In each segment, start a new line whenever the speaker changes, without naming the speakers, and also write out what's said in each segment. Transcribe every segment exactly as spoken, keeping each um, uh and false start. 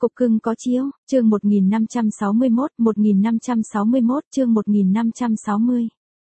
Cục cưng có chiếu, chương một nghìn năm trăm sáu mươi mốt, một nghìn năm trăm sáu mươi mốt, chương một nghìn năm trăm sáu mươi.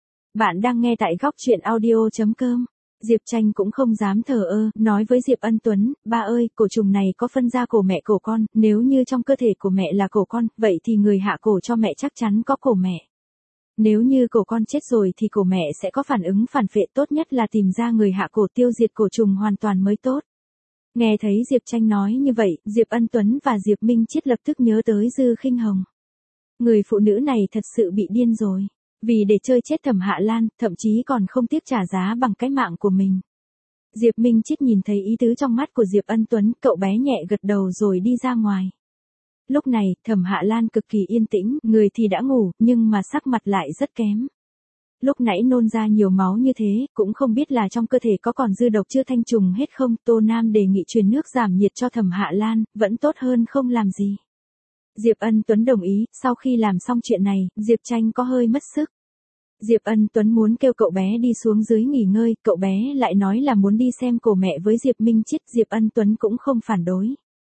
Bạn đang nghe tại góc truyện audio chấm com. Diệp Tranh cũng không dám thờ ơ, nói với Diệp Ân Tuấn, ba ơi, cổ trùng này có phân ra cổ mẹ cổ con, nếu như trong cơ thể của mẹ là cổ con, vậy thì người hạ cổ cho mẹ chắc chắn có cổ mẹ. Nếu như cổ con chết rồi thì cổ mẹ sẽ có phản ứng phản phệ, tốt nhất là tìm ra người hạ cổ tiêu diệt cổ trùng hoàn toàn mới tốt. Nghe thấy Diệp Tranh nói như vậy, Diệp Ân Tuấn và Diệp Minh Chiết lập tức nhớ tới Dư Khinh Hồng. Người phụ nữ này thật sự bị điên rồi. Vì để chơi chết Thẩm Hạ Lan, thậm chí còn không tiếc trả giá bằng cái mạng của mình. Diệp Minh Chiết nhìn thấy ý tứ trong mắt của Diệp Ân Tuấn, cậu bé nhẹ gật đầu rồi đi ra ngoài. Lúc này, Thẩm Hạ Lan cực kỳ yên tĩnh, người thì đã ngủ, nhưng mà sắc mặt lại rất kém. Lúc nãy nôn ra nhiều máu như thế, cũng không biết là trong cơ thể có còn dư độc chưa thanh trùng hết không. Tô Nam đề nghị truyền nước giảm nhiệt cho Thẩm Hạ Lan, vẫn tốt hơn không làm gì. Diệp Ân Tuấn đồng ý, sau khi làm xong chuyện này, Diệp Tranh có hơi mất sức. Diệp Ân Tuấn muốn kêu cậu bé đi xuống dưới nghỉ ngơi, cậu bé lại nói là muốn đi xem cổ mẹ với Diệp Minh Chiết, Diệp Ân Tuấn cũng không phản đối.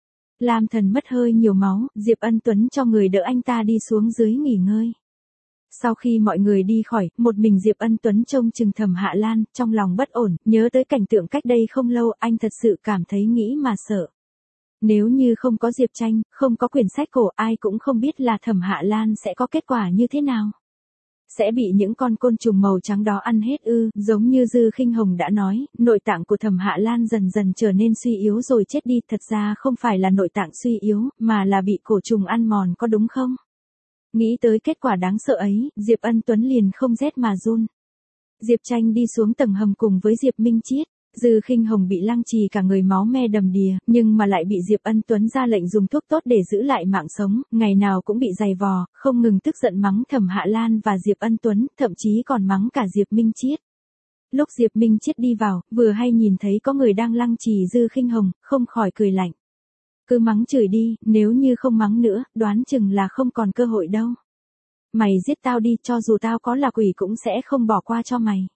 Lam Thần mất hơi nhiều máu, Diệp Ân Tuấn cho người đỡ anh ta đi xuống dưới nghỉ ngơi. Sau khi mọi người đi khỏi, một mình Diệp Ân Tuấn trông chừng Thẩm Hạ Lan, trong lòng bất ổn, nhớ tới cảnh tượng cách đây không lâu, anh thật sự cảm thấy nghĩ mà sợ. Nếu như không có Diệp Tranh, không có quyển sách cổ, ai cũng không biết là Thẩm Hạ Lan sẽ có kết quả như thế nào. Sẽ bị những con côn trùng màu trắng đó ăn hết ư? Giống như Dư Khinh Hồng đã nói, nội tạng của Thẩm Hạ Lan dần dần trở nên suy yếu rồi chết đi, thật ra không phải là nội tạng suy yếu, mà là bị cổ trùng ăn mòn, có đúng không? Nghĩ tới kết quả đáng sợ ấy, Diệp Ân Tuấn liền không rét mà run. Diệp Tranh đi xuống tầng hầm cùng với Diệp Minh Chiết. Dư Khinh Hồng bị lăng trì cả người máu me đầm đìa, nhưng mà lại bị Diệp Ân Tuấn ra lệnh dùng thuốc tốt để giữ lại mạng sống, ngày nào cũng bị giày vò, không ngừng tức giận mắng Thẩm Hạ Lan và Diệp Ân Tuấn, thậm chí còn mắng cả Diệp Minh Chiết. Lúc Diệp Minh Chiết đi vào, vừa hay nhìn thấy có người đang lăng trì Dư Khinh Hồng, không khỏi cười lạnh. Cứ mắng chửi đi, nếu như không mắng nữa, đoán chừng là không còn cơ hội đâu. Mày giết tao đi, cho dù tao có là quỷ cũng sẽ không bỏ qua cho mày.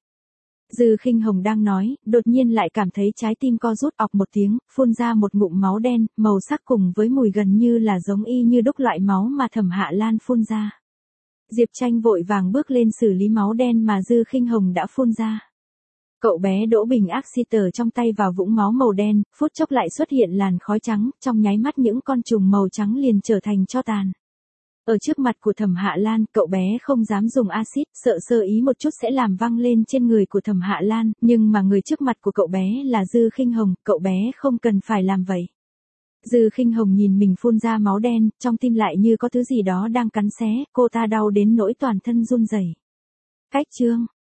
Dư Khinh Hồng đang nói, đột nhiên lại cảm thấy trái tim co rút, ọc một tiếng, phun ra một ngụm máu đen, màu sắc cùng với mùi gần như là giống y như đúc loại máu mà Thẩm Hạ Lan phun ra. Diệp Tranh vội vàng bước lên xử lý máu đen mà Dư Khinh Hồng đã phun ra. Cậu bé đỗ bình oxyter trong tay vào vũng máu màu đen, phút chốc lại xuất hiện làn khói trắng, trong nháy mắt những con trùng màu trắng liền trở thành tro tàn. Ở trước mặt của Thẩm Hạ Lan, cậu bé không dám dùng axit, sợ sơ ý một chút sẽ làm văng lên trên người của Thẩm Hạ Lan, nhưng mà người trước mặt của cậu bé là Dư Khinh Hồng, cậu bé không cần phải làm vậy. Dư Khinh Hồng nhìn mình phun ra máu đen, trong tim lại như có thứ gì đó đang cắn xé, cô ta đau đến nỗi toàn thân run rẩy. Cách chương